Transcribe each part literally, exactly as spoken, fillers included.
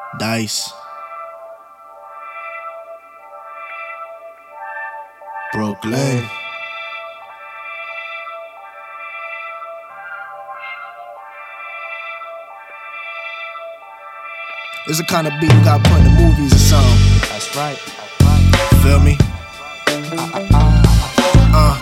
Dice. Brooklyn. It's the kind of beat you got put in the movies or something. That's right. That's right. Feel me? Uh, uh.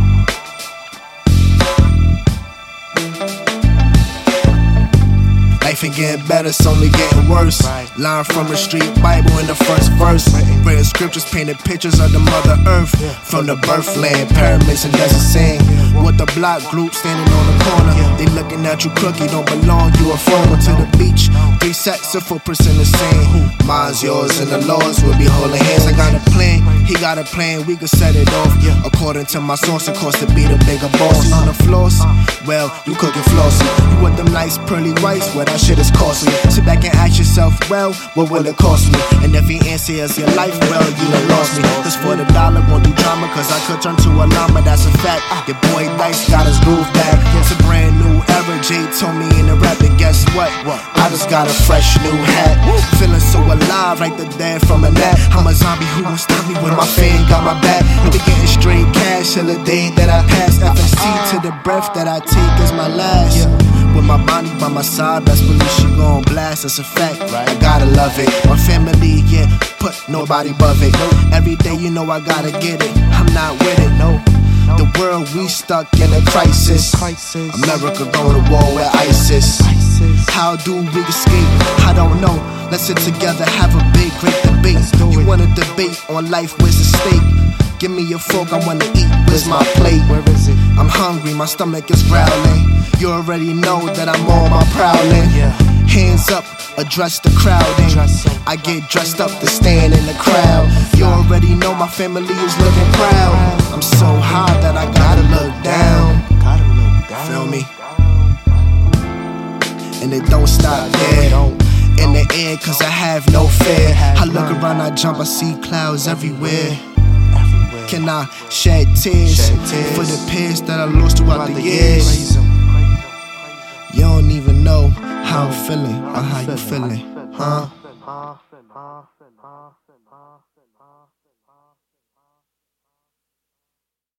Life ain't getting better, it's only getting worse. Right. Line from the street Bible in the first verse. Written scriptures painted pictures of the Mother Earth. Yeah. From the birthland, pyramids and desert sand. Yeah. With the block group standing on the corner. Yeah. They looking at you crooked, don't belong, you a foreigner. To the beach, three sets of footprints in the sand. Mine's yours and the Lord's, we'll be holding hands. I got a plan, he got a plan, we can set it off. Yeah. According to my source, it costs to be the bigger boss. On the floors, well, you cooking flossy. You want them nice pearly whites, well that shit is costly. Sit back and ask yourself, well, what will it cost me? And if the answer is your life, well, you done lost me. Cause for the dollar, won't do drama, cause I could turn to a llama, that's a fact. Your boy Dice got his groove back. It's a brand new era, Jay told me in the rap, and guess what? I just got a fresh new hat. Feeling so alive, like the dad from a nap. I'm a zombie who won't stop me when my fan got my back. I be getting straight cash till the day that I pass. F S C to the breath that I take is my last. With my body by my side, best believe she gon' blast, that's a fact. I gotta love it. My family, yeah, put nobody above it. Every day, you know I gotta get it. I'm not with it, no. The world, we stuck in a crisis. America going to war with ISIS. How do we escape? I don't know. Let's sit together, have a big, great debate. You wanna debate on life, where's the stake? Give me your fork, I wanna eat, where's my plate? Where is it? I'm hungry, my stomach is growling. You already know that I'm on my prowling. Hands up, address the crowding. I get dressed up to stand in the crowd. You already know my family is looking proud. I'm so high that I gotta look down. Feel me? And it don't stop there. In the air, cause I have no fear. I look around, I jump, I see clouds everywhere. Can I shed tears for the peers that I lost throughout the years? You don't even know how I'm feeling or how you feeling, huh?